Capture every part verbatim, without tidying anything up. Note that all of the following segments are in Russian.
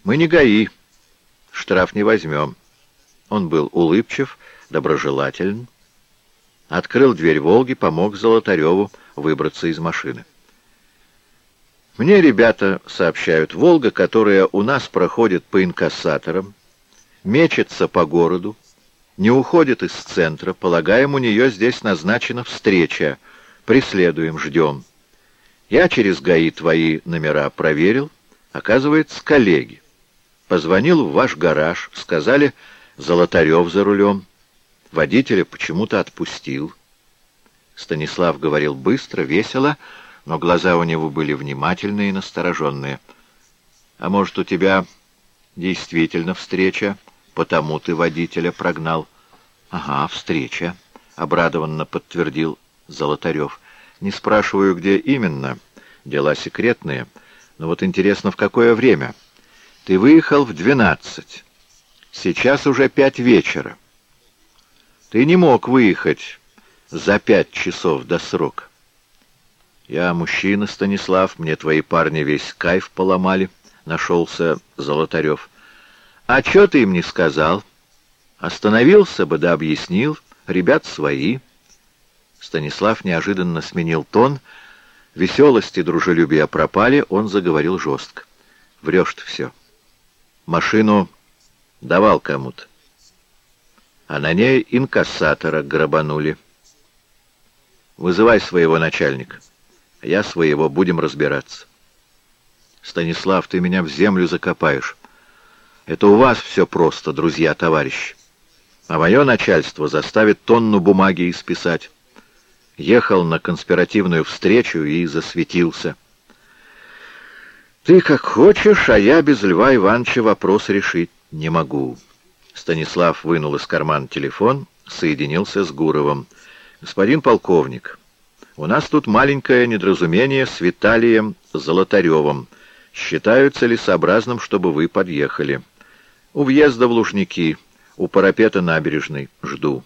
Мы не ГАИ, штраф не возьмем. Он был улыбчив, доброжелателен. Открыл дверь «Волги», помог Золотареву выбраться из машины. Мне ребята сообщают, «Волга», которая у нас проходит по инкассаторам, мечется по городу, не уходит из центра, полагаем, у нее здесь назначена встреча, преследуем, ждем. Я через ГАИ твои номера проверил, оказывается, коллеги. Позвонил в ваш гараж, сказали, Золотарев за рулем. Водителя почему-то отпустил. Станислав говорил быстро, весело, но глаза у него были внимательные и настороженные. «А может, у тебя действительно встреча, потому ты водителя прогнал?» «Ага, встреча», — обрадованно подтвердил Золотарев. «Не спрашиваю, где именно, дела секретные, но вот интересно, в какое время. Ты выехал в двенадцать, сейчас уже пять вечера. Ты не мог выехать за пять часов до срока». «Я мужчина, Станислав, мне твои парни весь кайф поломали», — нашелся Золотарев. «А чё ты им не сказал? Остановился бы, да объяснил. Ребят свои». Станислав неожиданно сменил тон. Веселость и дружелюбие пропали, он заговорил жестко. «Врешь ты все. Машину давал кому-то, а на ней инкассатора грабанули. Вызывай своего начальника. Я своего, будем разбираться». «Станислав, ты меня в землю закопаешь. Это у вас все просто, друзья-товарищи. А мое начальство заставит тонну бумаги исписать. Ехал на конспиративную встречу и засветился». «Ты как хочешь, а я без Льва Ивановича вопрос решить не могу». Станислав вынул из кармана телефон, соединился с Гуровым. «Господин полковник, у нас тут маленькое недоразумение с Виталием Золотаревым. Считаю целесообразным, чтобы вы подъехали. У въезда в Лужники, у парапета набережной. Жду».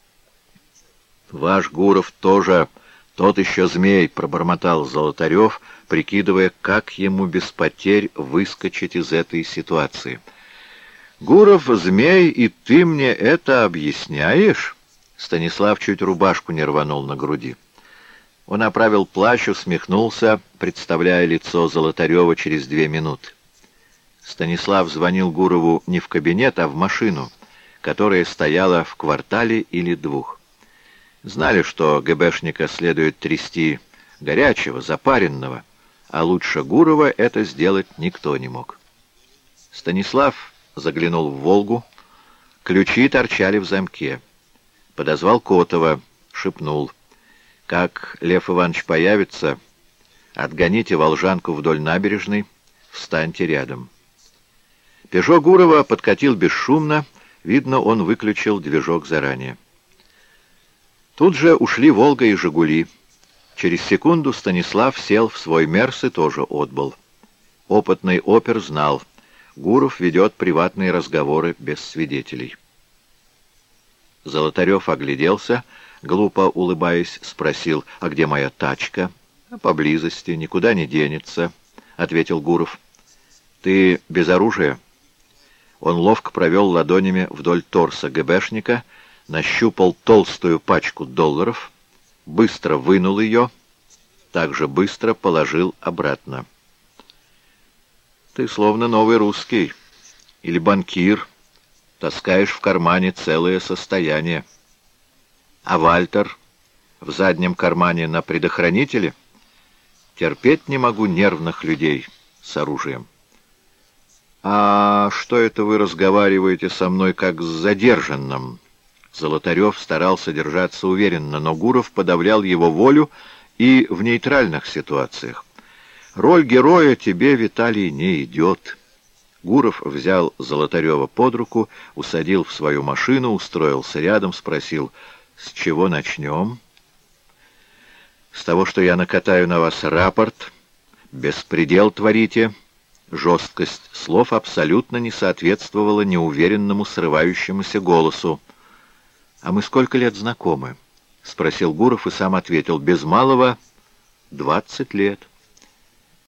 «Ваш Гуров тоже тот еще змей», — пробормотал Золотарев, прикидывая, как ему без потерь выскочить из этой ситуации. «Гуров змей, и ты мне это объясняешь?» Станислав чуть рубашку не рванул на груди. Он оправил плащ, усмехнулся, представляя лицо Золотарева через две минуты. Станислав звонил Гурову не в кабинет, а в машину, которая стояла в квартале или двух. Знали, что ГБшника следует трясти горячего, запаренного, а лучше Гурова это сделать никто не мог. Станислав заглянул в «Волгу». Ключи торчали в замке. Подозвал Котова, шепнул: «Как Лев Иванович появится, отгоните Волжанку вдоль набережной, встаньте рядом». «Пежо» Гурова подкатил бесшумно, видно, он выключил движок заранее. Тут же ушли «Волга» и «Жигули». Через секунду Станислав сел в свой «Мерс» и тоже отбыл. Опытный опер знал, Гуров ведет приватные разговоры без свидетелей. Золотарев огляделся, глупо улыбаясь, спросил: «А где моя тачка?» «Поблизости, никуда не денется», — ответил Гуров. «Ты без оружия?» Он ловко провел ладонями вдоль торса ГБшника, нащупал толстую пачку долларов, быстро вынул ее, также быстро положил обратно. «Ты словно новый русский или банкир, таскаешь в кармане целое состояние. А Вальтер в заднем кармане на предохранителе? Терпеть не могу нервных людей с оружием». «А что это вы разговариваете со мной как с задержанным?» Золотарев старался держаться уверенно, но Гуров подавлял его волю и в нейтральных ситуациях. «Роль героя тебе, Виталий, не идет». Гуров взял Золотарева под руку, усадил в свою машину, устроился рядом, спросил: «С чего начнем?» «С того, что я накатаю на вас рапорт. Беспредел творите». Жесткость слов абсолютно не соответствовала неуверенному, срывающемуся голосу. «А мы сколько лет знакомы?» — спросил Гуров и сам ответил: «Без малого двадцать лет».